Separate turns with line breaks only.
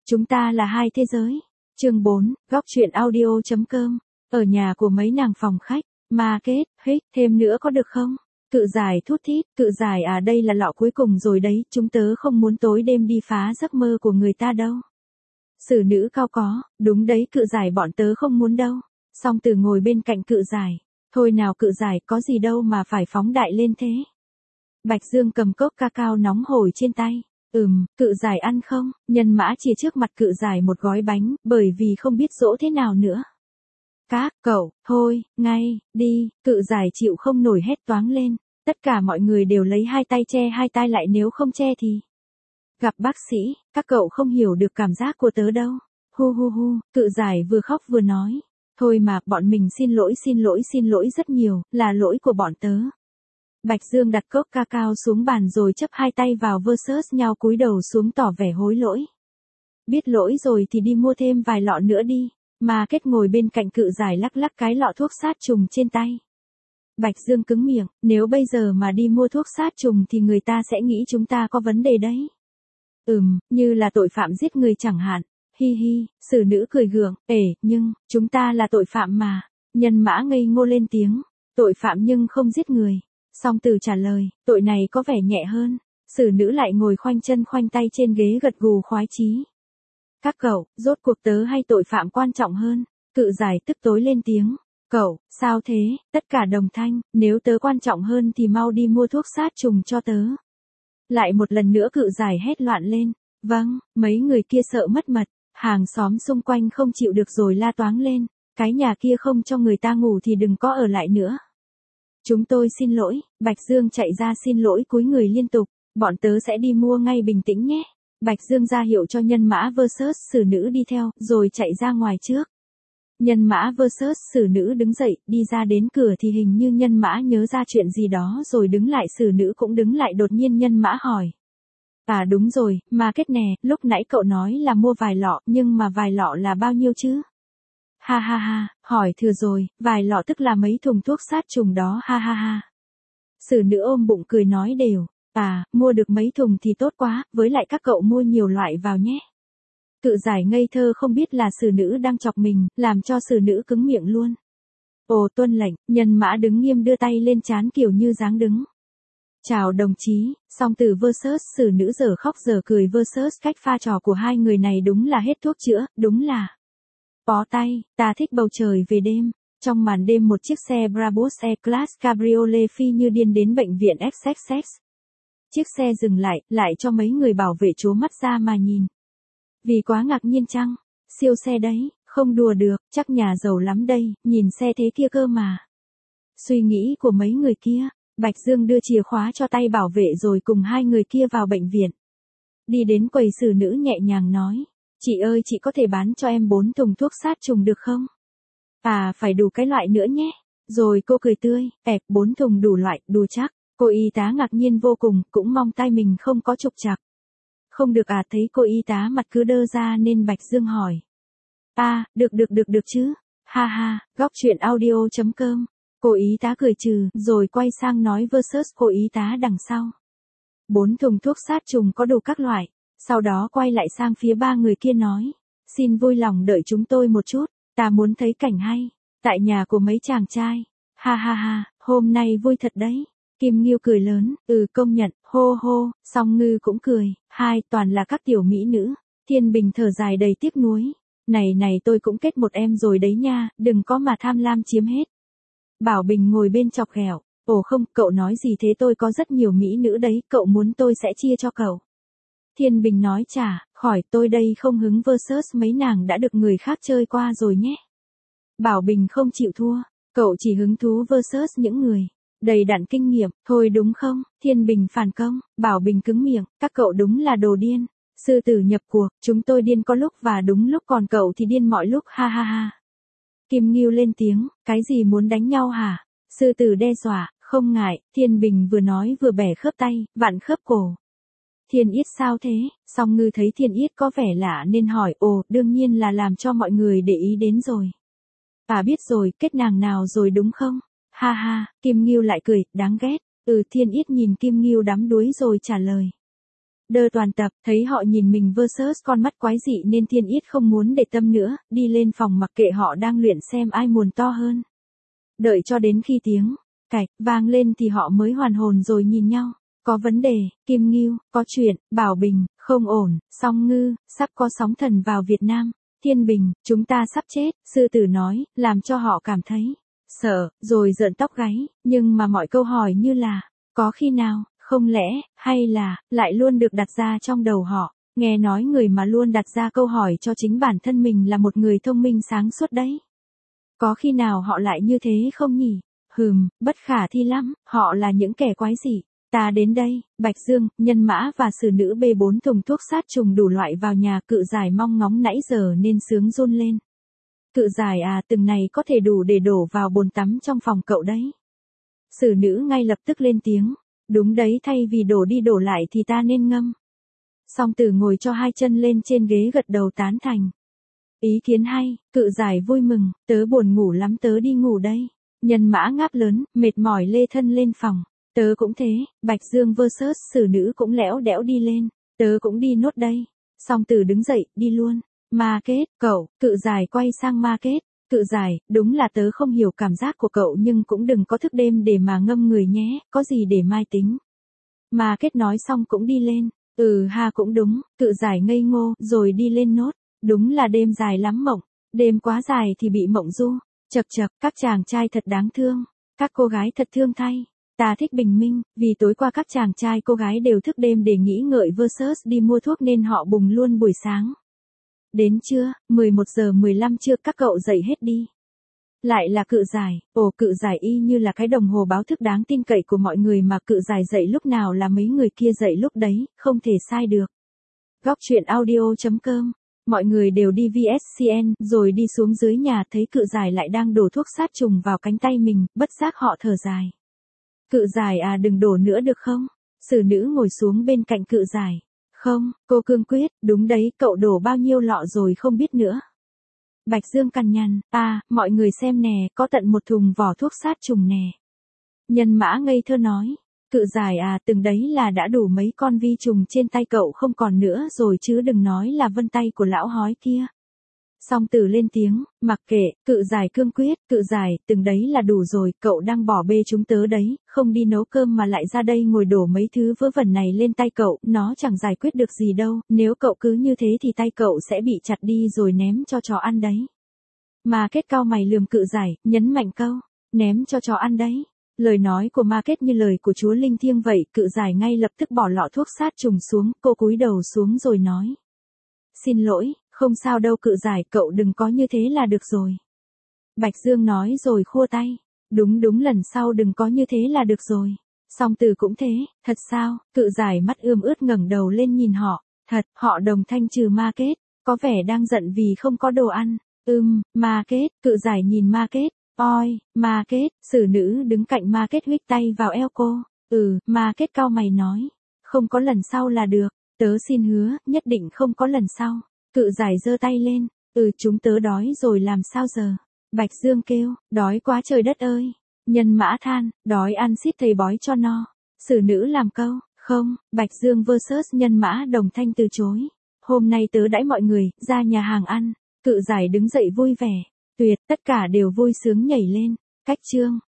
Chúng ta là hai thế giới. Chương 4, góc truyện audio.com. Ở nhà của mấy nàng phòng khách, ma kết, hích, thêm nữa có được không? Cự giải thút thít, cự giải à, đây là lọ cuối cùng rồi đấy, chúng tớ không muốn tối đêm đi phá giấc mơ của người ta đâu. Xử nữ cao có, đúng đấy, cự giải bọn tớ không muốn đâu. Song Từ ngồi bên cạnh cự giải. Thôi nào cự giải, có gì đâu mà phải phóng đại lên thế. Bạch Dương cầm cốc cacao nóng hổi trên tay. Cự giải ăn không? Nhân Mã chia trước mặt cự giải một gói bánh, bởi vì không biết dỗ thế nào nữa. Các cậu, thôi, ngay, đi, cự giải chịu không nổi hét toáng lên. Tất cả mọi người đều lấy hai tay che hai tay lại, nếu không che thì. Gặp bác sĩ, các cậu không hiểu được cảm giác của tớ đâu. Hu hu hu, cự giải vừa khóc vừa nói. Thôi mà, bọn mình xin lỗi rất nhiều, là lỗi của bọn tớ. Bạch Dương đặt cốc cacao xuống bàn rồi chấp hai tay vào versus nhau, cúi đầu xuống tỏ vẻ hối lỗi. Biết lỗi rồi thì đi mua thêm vài lọ nữa đi. Mà Kết ngồi bên cạnh cự giải lắc lắc cái lọ thuốc sát trùng trên tay. Bạch Dương cứng miệng, nếu bây giờ mà đi mua thuốc sát trùng thì người ta sẽ nghĩ chúng ta có vấn đề đấy. Như là tội phạm giết người chẳng hạn. Hi hi, xử nữ cười gượng, nhưng, chúng ta là tội phạm mà. Nhân Mã ngây ngô lên tiếng, tội phạm nhưng không giết người. Song Từ trả lời, tội này có vẻ nhẹ hơn. Xử nữ lại ngồi khoanh chân khoanh tay trên ghế gật gù khoái chí. Các cậu, rốt cuộc tớ hay tội phạm quan trọng hơn? Cự giải tức tối lên tiếng. Cậu, sao thế? Tất cả đồng thanh, nếu tớ quan trọng hơn thì mau đi mua thuốc sát trùng cho tớ. Lại một lần nữa cự giải hét loạn lên. Vâng, mấy người kia sợ mất mật. Hàng xóm xung quanh không chịu được rồi la toáng lên. Cái nhà kia không cho người ta ngủ thì đừng có ở lại nữa. Chúng tôi xin lỗi. Bạch Dương chạy ra xin lỗi cúi người liên tục. Bọn tớ sẽ đi mua ngay, bình tĩnh nhé. Bạch Dương ra hiệu cho Nhân Mã versus xử nữ đi theo, rồi chạy ra ngoài trước. Nhân Mã versus xử nữ đứng dậy, đi ra đến cửa thì hình như Nhân Mã nhớ ra chuyện gì đó rồi đứng lại, xử nữ cũng đứng lại. Đột nhiên Nhân Mã hỏi. À đúng rồi, mà Kết nè, lúc nãy cậu nói là mua vài lọ, nhưng mà vài lọ là bao nhiêu chứ? Ha ha ha, hỏi thừa rồi, vài lọ tức là mấy thùng thuốc sát trùng đó, ha ha ha. Xử nữ ôm bụng cười nói đều. À, mua được mấy thùng thì tốt quá, với lại các cậu mua nhiều loại vào nhé. Cự giải ngây thơ không biết là xử nữ đang chọc mình, làm cho xử nữ cứng miệng luôn. Ồ, tuân lệnh. Nhân Mã đứng nghiêm đưa tay lên trán kiểu như dáng đứng. Chào đồng chí. Song Từ versus xử nữ giờ khóc giờ cười versus cách pha trò của hai người này đúng là hết thuốc chữa, đúng là. Bó tay, ta thích bầu trời về đêm. Trong màn đêm một chiếc xe Brabus E-Class Cabriolet phi như điên đến bệnh viện XXX. Chiếc xe dừng lại cho mấy người bảo vệ trố mắt ra mà nhìn. Vì quá ngạc nhiên chăng? Siêu xe đấy, không đùa được, chắc nhà giàu lắm đây, nhìn xe thế kia cơ mà. Suy nghĩ của mấy người kia, Bạch Dương đưa chìa khóa cho tay bảo vệ rồi cùng hai người kia vào bệnh viện. Đi đến quầy xử nữ nhẹ nhàng nói. Chị ơi, chị có thể bán cho em 4 thùng thuốc sát trùng được không? À, phải đủ cái loại nữa nhé. Rồi cô cười tươi, 4 thùng đủ loại, đủ chắc. Cô y tá ngạc nhiên vô cùng, cũng mong tay mình không có trục trặc. Không được à, thấy cô y tá mặt cứ đơ ra nên Bạch Dương hỏi. À, được chứ. Ha ha, góc truyện audio.com. Cô y tá cười trừ, rồi quay sang nói versus cô y tá đằng sau. 4 thùng thuốc sát trùng có đủ các loại. Sau đó quay lại sang phía ba người kia nói. Xin vui lòng đợi chúng tôi một chút, ta muốn thấy cảnh hay. Tại nhà của mấy chàng trai. Ha ha ha, hôm nay vui thật đấy. Kim Nghiêu cười lớn, công nhận, hô hô. Song Ngư cũng cười, hai toàn là các tiểu mỹ nữ. Thiên Bình thở dài đầy tiếc nuối. Này tôi cũng kết một em rồi đấy nha, đừng có mà tham lam chiếm hết. Bảo Bình ngồi bên chọc ghẹo. Ồ không, cậu nói gì thế, tôi có rất nhiều mỹ nữ đấy, cậu muốn tôi sẽ chia cho cậu. Thiên Bình nói chả, khỏi, tôi đây không hứng versus mấy nàng đã được người khác chơi qua rồi nhé. Bảo Bình không chịu thua, cậu chỉ hứng thú versus những người đầy đặn kinh nghiệm, thôi đúng không? Thiên Bình phản công, Bảo Bình cứng miệng, các cậu đúng là đồ điên. Sư tử nhập cuộc, chúng tôi điên có lúc và đúng lúc, còn cậu thì điên mọi lúc, ha ha ha. Kim Nghiêu lên tiếng, cái gì muốn đánh nhau hả? Sư tử đe dọa, không ngại. Thiên Bình vừa nói vừa bẻ khớp tay, vặn khớp cổ. Thiên Yết sao thế? Song Ngư thấy Thiên Yết có vẻ lạ nên hỏi. Ồ, đương nhiên là làm cho mọi người để ý đến rồi. À biết rồi, kết nàng nào rồi đúng không? Ha ha, Kim Nghiêu lại cười, đáng ghét. Thiên Yết nhìn Kim Nghiêu đắm đuối rồi trả lời. Đơ toàn tập, thấy họ nhìn mình versus con mắt quái dị nên Thiên Yết không muốn để tâm nữa, đi lên phòng mặc kệ họ đang luyện xem ai muồn to hơn. Đợi cho đến khi tiếng cạch vang lên thì họ mới hoàn hồn rồi nhìn nhau. Có vấn đề, Kim Ngưu, có chuyện, Bảo Bình, không ổn, Song Ngư, sắp có sóng thần vào Việt Nam. Thiên Bình, chúng ta sắp chết, sư tử nói, làm cho họ cảm thấy sợ, rồi rợn tóc gáy, nhưng mà mọi câu hỏi như là, có khi nào, không lẽ, hay là, lại luôn được đặt ra trong đầu họ. Nghe nói người mà luôn đặt ra câu hỏi cho chính bản thân mình là một người thông minh sáng suốt đấy. Có khi nào họ lại như thế không nhỉ? Bất khả thi lắm, họ là những kẻ quái dị. Ta đến đây, Bạch Dương, Nhân Mã và Sử Nữ bê 4 thùng thuốc sát trùng đủ loại vào nhà. Cự Giải mong ngóng nãy giờ nên sướng run lên. Cự Giải à, từng này có thể đủ để đổ vào bồn tắm trong phòng cậu đấy. Sử Nữ ngay lập tức lên tiếng. Đúng đấy, thay vì đổ đi đổ lại thì ta nên ngâm. Song Tử ngồi cho hai chân lên trên ghế gật đầu tán thành. Ý kiến hay, Cự Giải vui mừng, tớ buồn ngủ lắm, tớ đi ngủ đây. Nhân Mã ngáp lớn, mệt mỏi lê thân lên phòng. Tớ cũng thế, Bạch Dương versus Sử Nữ cũng lẽo đẽo đi lên. Tớ cũng đi nốt đây. Song Tử đứng dậy, đi luôn. Ma Kết, cậu, Cự Giải quay sang Ma Kết. Cự Giải, đúng là tớ không hiểu cảm giác của cậu nhưng cũng đừng có thức đêm để mà ngâm người nhé, có gì để mai tính. Ma Kết nói xong cũng đi lên. Ha cũng đúng, Cự Giải ngây ngô, rồi đi lên nốt. Đúng là đêm dài lắm mộng, đêm quá dài thì bị mộng du. Chậc chậc, các chàng trai thật đáng thương, các cô gái thật thương thay. Ta thích bình minh, vì tối qua các chàng trai cô gái đều thức đêm để nghĩ ngợi versus đi mua thuốc nên họ bùng luôn buổi sáng. Đến trưa, 11 giờ 15 trưa, các cậu dậy hết đi. Lại là Cự Giải, Cự Giải y như là cái đồng hồ báo thức đáng tin cậy của mọi người mà Cự Giải dậy lúc nào là mấy người kia dậy lúc đấy, không thể sai được. Góc truyện audio.com. Mọi người đều đi VSCN, rồi đi xuống dưới nhà thấy Cự Giải lại đang đổ thuốc sát trùng vào cánh tay mình, bất giác họ thở dài. Cự Giải à, đừng đổ nữa được không? Sử Nữ ngồi xuống bên cạnh Cự Giải. Không, cô cương quyết, đúng đấy, cậu đổ bao nhiêu lọ rồi không biết nữa. Bạch Dương cằn nhằn, mọi người xem nè, có tận một thùng vỏ thuốc sát trùng nè. Nhân Mã ngây thơ nói. Cự Giải à, từng đấy là đã đủ mấy con vi trùng trên tay cậu không còn nữa rồi chứ đừng nói là vân tay của lão hói kia. Song Tử lên tiếng, mặc kệ, Cự Giải cương quyết, Cự Giải, từng đấy là đủ rồi, cậu đang bỏ bê chúng tớ đấy, không đi nấu cơm mà lại ra đây ngồi đổ mấy thứ vớ vẩn này lên tay cậu, nó chẳng giải quyết được gì đâu, nếu cậu cứ như thế thì tay cậu sẽ bị chặt đi rồi ném cho chó ăn đấy. Ma Kết cau mày lườm Cự Giải, nhấn mạnh câu, ném cho chó ăn đấy. Lời nói của Ma Kết như lời của Chúa Linh Thiêng vậy, Cự Giải ngay lập tức bỏ lọ thuốc sát trùng xuống, cô cúi đầu xuống rồi nói. Xin lỗi, không sao đâu Cự Giải, cậu đừng có như thế là được rồi. Bạch Dương nói rồi khua tay. Đúng lần sau đừng có như thế là được rồi. Song Tử cũng thế, thật sao? Cự Giải mắt ươm ướt ngẩng đầu lên nhìn họ. Thật, họ đồng thanh trừ Ma Kết, có vẻ đang giận vì không có đồ ăn. Ma Kết, Cự Giải nhìn Ma Kết. Oi, Ma Kết, Sử Nữ đứng cạnh Ma Kết huých tay vào eo cô. Ma Kết cau mày nói. Không có lần sau là được, tớ xin hứa, nhất định không có lần sau. Cự Giải giơ tay lên. Chúng tớ đói rồi làm sao giờ? Bạch Dương kêu, đói quá trời đất ơi. Nhân Mã than, đói ăn xít thầy bói cho no. Sử Nữ làm câu, không, Bạch Dương versus Nhân Mã đồng thanh từ chối. Hôm nay tớ đãi mọi người, ra nhà hàng ăn. Cự Giải đứng dậy vui vẻ. Tuyệt, tất cả đều vui sướng nhảy lên. Cách chương.